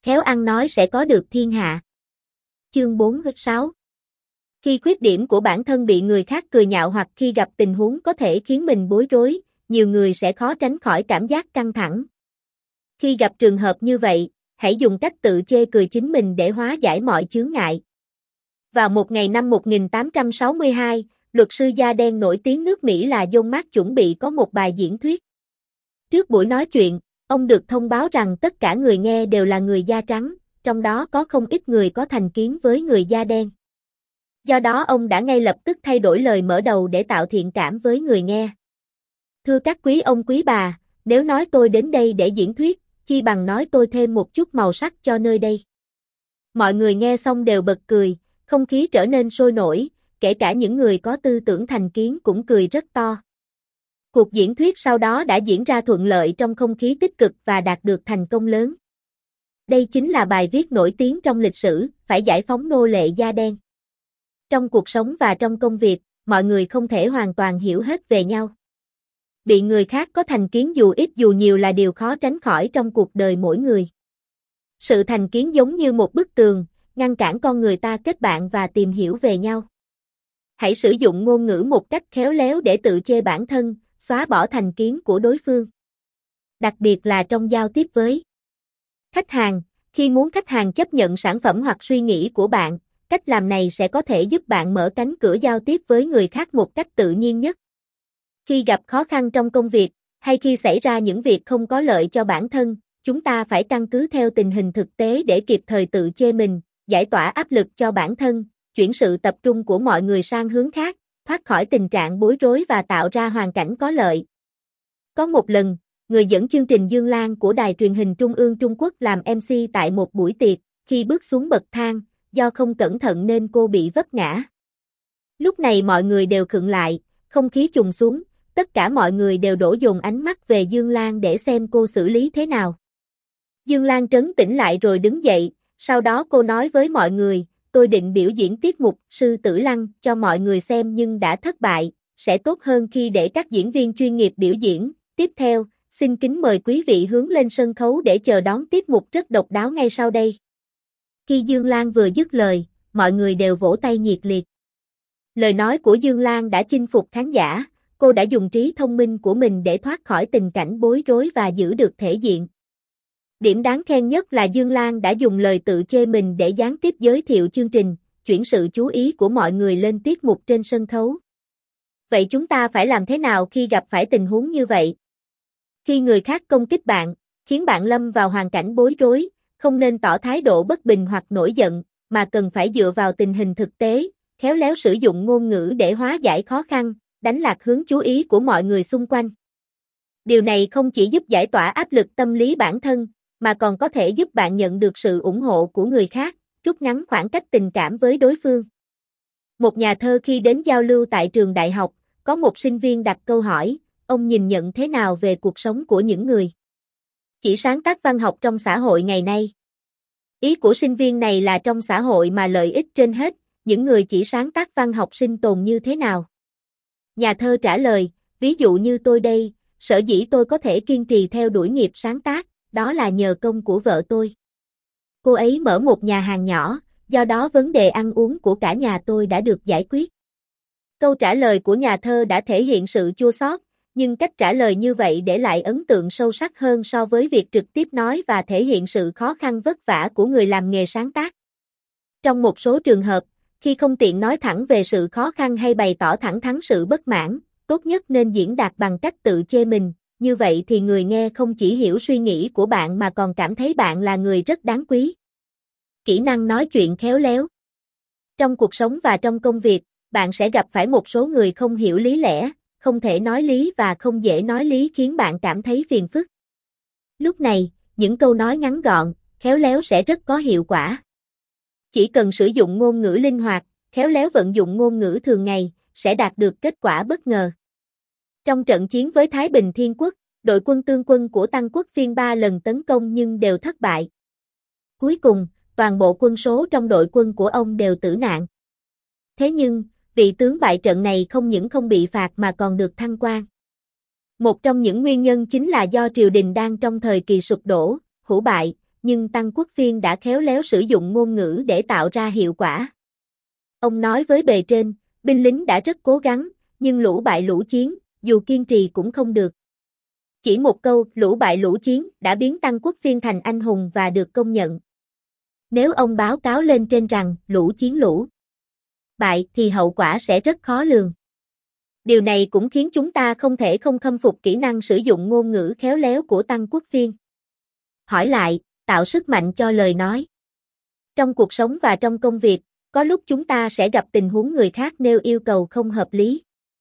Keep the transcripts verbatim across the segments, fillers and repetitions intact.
khéo ăn nói sẽ có được thiên hạ. Chương bốn sáu. Khi khuyết điểm của bản thân bị người khác cười nhạo hoặc khi gặp tình huống có thể khiến mình bối rối, nhiều người sẽ khó tránh khỏi cảm giác căng thẳng. Khi gặp trường hợp như vậy, hãy dùng cách tự chê cười chính mình để hóa giải mọi chướng ngại. Vào một ngày năm một nghìn tám trăm sáu mươi hai, luật sư da đen nổi tiếng nước Mỹ là John Mark chuẩn bị có một bài diễn thuyết. Trước buổi nói chuyện, ông được thông báo rằng tất cả người nghe đều là người da trắng, trong đó có không ít người có thành kiến với người da đen. Do đó ông đã ngay lập tức thay đổi lời mở đầu để tạo thiện cảm với người nghe. Thưa các quý ông quý bà, nếu nói tôi đến đây để diễn thuyết, chi bằng nói tôi thêm một chút màu sắc cho nơi đây. Mọi người nghe xong đều bật cười, không khí trở nên sôi nổi, kể cả những người có tư tưởng thành kiến cũng cười rất to. Cuộc diễn thuyết sau đó đã diễn ra thuận lợi trong không khí tích cực và đạt được thành công lớn. Đây chính là bài viết nổi tiếng trong lịch sử, phải giải phóng nô lệ da đen. Trong cuộc sống và trong công việc, mọi người không thể hoàn toàn hiểu hết về nhau. Bị người khác có thành kiến dù ít dù nhiều là điều khó tránh khỏi trong cuộc đời mỗi người. Sự thành kiến giống như một bức tường, ngăn cản con người ta kết bạn và tìm hiểu về nhau. Hãy sử dụng ngôn ngữ một cách khéo léo để tự chê bản thân, xóa bỏ thành kiến của đối phương. Đặc biệt là trong giao tiếp với khách hàng, khi muốn khách hàng chấp nhận sản phẩm hoặc suy nghĩ của bạn, cách làm này sẽ có thể giúp bạn mở cánh cửa giao tiếp với người khác một cách tự nhiên nhất. Khi gặp khó khăn trong công việc, hay khi xảy ra những việc không có lợi cho bản thân, chúng ta phải căn cứ theo tình hình thực tế để kịp thời tự chê mình, giải tỏa áp lực cho bản thân, chuyển sự tập trung của mọi người sang hướng khác, thoát khỏi tình trạng bối rối và tạo ra hoàn cảnh có lợi. Có một lần, người dẫn chương trình Dương Lan của Đài truyền hình Trung ương Trung Quốc làm em xê tại một buổi tiệc, khi bước xuống bậc thang, do không cẩn thận nên cô bị vấp ngã. Lúc này mọi người đều khựng lại, không khí trùng xuống, tất cả mọi người đều đổ dồn ánh mắt về Dương Lan để xem cô xử lý thế nào. Dương Lan trấn tĩnh lại rồi đứng dậy, sau đó cô nói với mọi người, tôi định biểu diễn tiết mục Sư Tử Lăng cho mọi người xem nhưng đã thất bại, sẽ tốt hơn khi để các diễn viên chuyên nghiệp biểu diễn. Tiếp theo, xin kính mời quý vị hướng lên sân khấu để chờ đón tiết mục rất độc đáo ngay sau đây. Khi Dương Lan vừa dứt lời, mọi người đều vỗ tay nhiệt liệt. Lời nói của Dương Lan đã chinh phục khán giả, cô đã dùng trí thông minh của mình để thoát khỏi tình cảnh bối rối và giữ được thể diện. Điểm đáng khen nhất là Dương Lan đã dùng lời tự chê mình để gián tiếp giới thiệu chương trình, chuyển sự chú ý của mọi người lên tiết mục trên sân khấu. Vậy chúng ta phải làm thế nào khi gặp phải tình huống như vậy? Khi người khác công kích bạn, khiến bạn lâm vào hoàn cảnh bối rối, không nên tỏ thái độ bất bình hoặc nổi giận, mà cần phải dựa vào tình hình thực tế, khéo léo sử dụng ngôn ngữ để hóa giải khó khăn, đánh lạc hướng chú ý của mọi người xung quanh. Điều này không chỉ giúp giải tỏa áp lực tâm lý bản thân, mà còn có thể giúp bạn nhận được sự ủng hộ của người khác, rút ngắn khoảng cách tình cảm với đối phương. Một nhà thơ khi đến giao lưu tại trường đại học, có một sinh viên đặt câu hỏi, ông nhìn nhận thế nào về cuộc sống của những người chỉ sáng tác văn học trong xã hội ngày nay? Ý của sinh viên này là trong xã hội mà lợi ích trên hết, những người chỉ sáng tác văn học sinh tồn như thế nào? Nhà thơ trả lời, ví dụ như tôi đây, sở dĩ tôi có thể kiên trì theo đuổi nghiệp sáng tác, đó là nhờ công của vợ tôi. Cô ấy mở một nhà hàng nhỏ, do đó vấn đề ăn uống của cả nhà tôi đã được giải quyết. Câu trả lời của nhà thơ đã thể hiện sự chua xót, nhưng cách trả lời như vậy để lại ấn tượng sâu sắc hơn so với việc trực tiếp nói và thể hiện sự khó khăn vất vả của người làm nghề sáng tác. Trong một số trường hợp, khi không tiện nói thẳng về sự khó khăn hay bày tỏ thẳng thắn sự bất mãn, tốt nhất nên diễn đạt bằng cách tự chê mình, như vậy thì người nghe không chỉ hiểu suy nghĩ của bạn mà còn cảm thấy bạn là người rất đáng quý. Kỹ năng nói chuyện khéo léo. Trong cuộc sống và trong công việc, bạn sẽ gặp phải một số người không hiểu lý lẽ, không thể nói lý và không dễ nói lý khiến bạn cảm thấy phiền phức. Lúc này, những câu nói ngắn gọn, khéo léo sẽ rất có hiệu quả. Chỉ cần sử dụng ngôn ngữ linh hoạt, khéo léo vận dụng ngôn ngữ thường ngày, sẽ đạt được kết quả bất ngờ. Trong trận chiến với Thái Bình Thiên Quốc, đội quân tương quân của Tăng Quốc Phiên ba lần tấn công nhưng đều thất bại. Cuối cùng, toàn bộ quân số trong đội quân của ông đều tử nạn. Thế nhưng, vị tướng bại trận này không những không bị phạt mà còn được thăng quan. Một trong những nguyên nhân chính là do triều đình đang trong thời kỳ sụp đổ, hủ bại, nhưng Tăng Quốc Phiên đã khéo léo sử dụng ngôn ngữ để tạo ra hiệu quả. Ông nói với bề trên, binh lính đã rất cố gắng, nhưng lũ bại lũ chiến, dù kiên trì cũng không được. Chỉ một câu, lũ bại lũ chiến, đã biến Tăng Quốc Phiên thành anh hùng và được công nhận. Nếu ông báo cáo lên trên rằng, lũ chiến lũ bại, thì hậu quả sẽ rất khó lường. Điều này cũng khiến chúng ta không thể không khâm phục kỹ năng sử dụng ngôn ngữ khéo léo của Tăng Quốc Phiên. Hỏi lại, tạo sức mạnh cho lời nói. Trong cuộc sống và trong công việc, có lúc chúng ta sẽ gặp tình huống người khác nêu yêu cầu không hợp lý.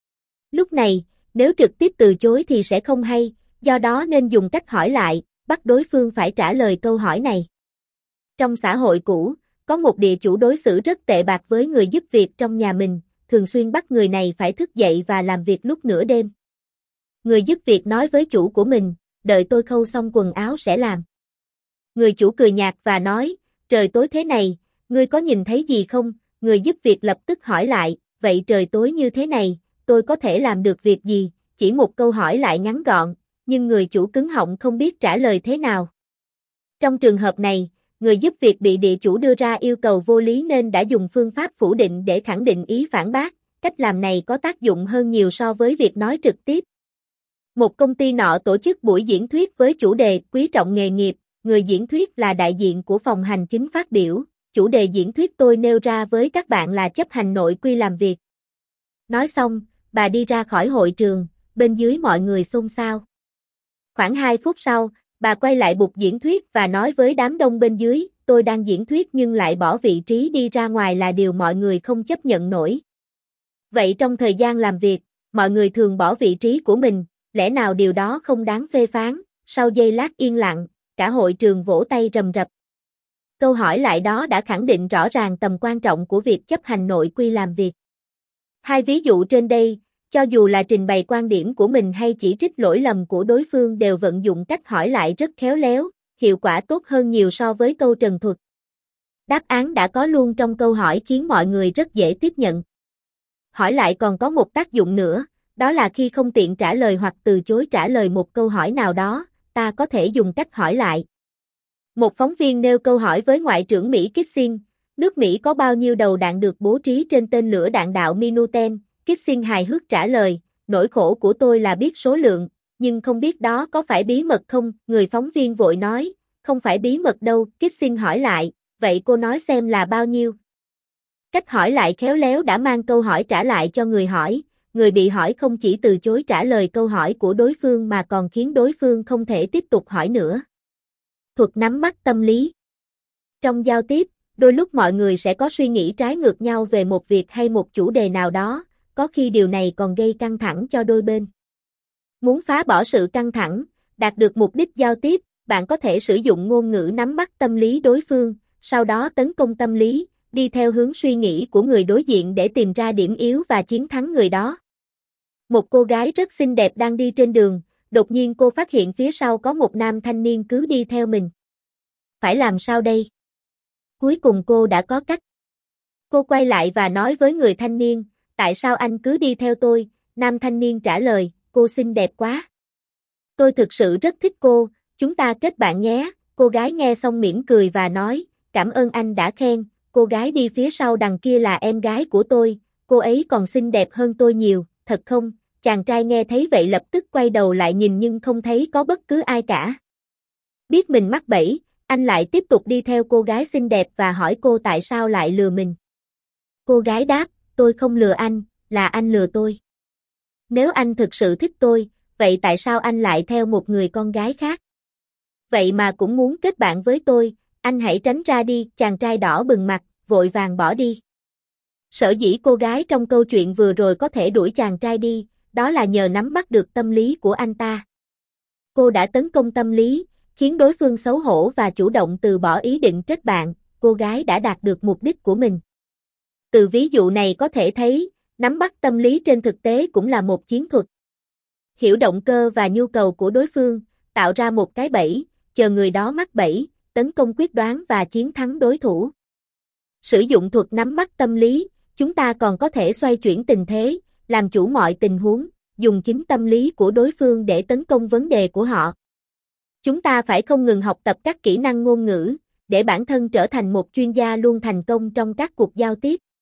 Lúc này, nếu trực tiếp từ chối thì sẽ không hay, do đó nên dùng cách hỏi lại, bắt đối phương phải trả lời câu hỏi này. Trong xã hội cũ, có một địa chủ đối xử rất tệ bạc với người giúp việc trong nhà mình, thường xuyên bắt người này phải thức dậy và làm việc lúc nửa đêm. Người giúp việc nói với chủ của mình, đợi tôi khâu xong quần áo sẽ làm. Người chủ cười nhạt và nói, trời tối thế này, ngươi có nhìn thấy gì không? Người giúp việc lập tức hỏi lại, vậy trời tối như thế này, tôi có thể làm được việc gì? Chỉ một câu hỏi lại ngắn gọn, nhưng người chủ cứng họng không biết trả lời thế nào. Trong trường hợp này, người giúp việc bị địa chủ đưa ra yêu cầu vô lý nên đã dùng phương pháp phủ định để khẳng định ý phản bác. Cách làm này có tác dụng hơn nhiều so với việc nói trực tiếp. Một công ty nọ tổ chức buổi diễn thuyết với chủ đề quý trọng nghề nghiệp. Người diễn thuyết là đại diện của phòng hành chính phát biểu. Chủ đề diễn thuyết tôi nêu ra với các bạn là chấp hành nội quy làm việc. Nói xong, bà đi ra khỏi hội trường, bên dưới mọi người xôn xao. Khoảng hai phút sau, bà quay lại bục diễn thuyết và nói với đám đông bên dưới, tôi đang diễn thuyết nhưng lại bỏ vị trí đi ra ngoài là điều mọi người không chấp nhận nổi. Vậy trong thời gian làm việc, mọi người thường bỏ vị trí của mình, lẽ nào điều đó không đáng phê phán? Sau giây lát yên lặng, cả hội trường vỗ tay rầm rập. Câu hỏi lại đó đã khẳng định rõ ràng tầm quan trọng của việc chấp hành nội quy làm việc. Hai ví dụ trên đây, cho dù là trình bày quan điểm của mình hay chỉ trích lỗi lầm của đối phương đều vận dụng cách hỏi lại rất khéo léo, hiệu quả tốt hơn nhiều so với câu trần thuật. Đáp án đã có luôn trong câu hỏi khiến mọi người rất dễ tiếp nhận. Hỏi lại còn có một tác dụng nữa, đó là khi không tiện trả lời hoặc từ chối trả lời một câu hỏi nào đó, ta có thể dùng cách hỏi lại. Một phóng viên nêu câu hỏi với Ngoại trưởng Mỹ Kissinger, nước Mỹ có bao nhiêu đầu đạn được bố trí trên tên lửa đạn đạo Minuteman? Kissinger hài hước trả lời, nỗi khổ của tôi là biết số lượng, nhưng không biết đó có phải bí mật không? Người phóng viên vội nói, không phải bí mật đâu. Kissinger hỏi lại, vậy cô nói xem là bao nhiêu? Cách hỏi lại khéo léo đã mang câu hỏi trả lại cho người hỏi, người bị hỏi không chỉ từ chối trả lời câu hỏi của đối phương mà còn khiến đối phương không thể tiếp tục hỏi nữa. Thuật nắm bắt tâm lý. Trong giao tiếp, đôi lúc mọi người sẽ có suy nghĩ trái ngược nhau về một việc hay một chủ đề nào đó, có khi điều này còn gây căng thẳng cho đôi bên. Muốn phá bỏ sự căng thẳng, đạt được mục đích giao tiếp, bạn có thể sử dụng ngôn ngữ nắm bắt tâm lý đối phương, sau đó tấn công tâm lý, đi theo hướng suy nghĩ của người đối diện để tìm ra điểm yếu và chiến thắng người đó. Một cô gái rất xinh đẹp đang đi trên đường, đột nhiên cô phát hiện phía sau có một nam thanh niên cứ đi theo mình. Phải làm sao đây? Cuối cùng cô đã có cách. Cô quay lại và nói với người thanh niên, tại sao anh cứ đi theo tôi? Nam thanh niên trả lời, cô xinh đẹp quá. Tôi thực sự rất thích cô, chúng ta kết bạn nhé. Cô gái nghe xong mỉm cười và nói, cảm ơn anh đã khen, cô gái đi phía sau đằng kia là em gái của tôi, cô ấy còn xinh đẹp hơn tôi nhiều, thật không? Chàng trai nghe thấy vậy lập tức quay đầu lại nhìn nhưng không thấy có bất cứ ai cả. Biết mình mắc bẫy, anh lại tiếp tục đi theo cô gái xinh đẹp và hỏi cô tại sao lại lừa mình. Cô gái đáp, tôi không lừa anh, là anh lừa tôi. Nếu anh thực sự thích tôi, vậy tại sao anh lại theo một người con gái khác? Vậy mà cũng muốn kết bạn với tôi, anh hãy tránh ra đi. Chàng trai đỏ bừng mặt, vội vàng bỏ đi. Sở dĩ cô gái trong câu chuyện vừa rồi có thể đuổi chàng trai đi, đó là nhờ nắm bắt được tâm lý của anh ta. Cô đã tấn công tâm lý, khiến đối phương xấu hổ và chủ động từ bỏ ý định kết bạn, cô gái đã đạt được mục đích của mình. Từ ví dụ này có thể thấy, nắm bắt tâm lý trên thực tế cũng là một chiến thuật. Hiểu động cơ và nhu cầu của đối phương, tạo ra một cái bẫy, chờ người đó mắc bẫy, tấn công quyết đoán và chiến thắng đối thủ. Sử dụng thuật nắm bắt tâm lý, chúng ta còn có thể xoay chuyển tình thế, làm chủ mọi tình huống, dùng chính tâm lý của đối phương để tấn công vấn đề của họ. Chúng ta phải không ngừng học tập các kỹ năng ngôn ngữ, để bản thân trở thành một chuyên gia luôn thành công trong các cuộc giao tiếp.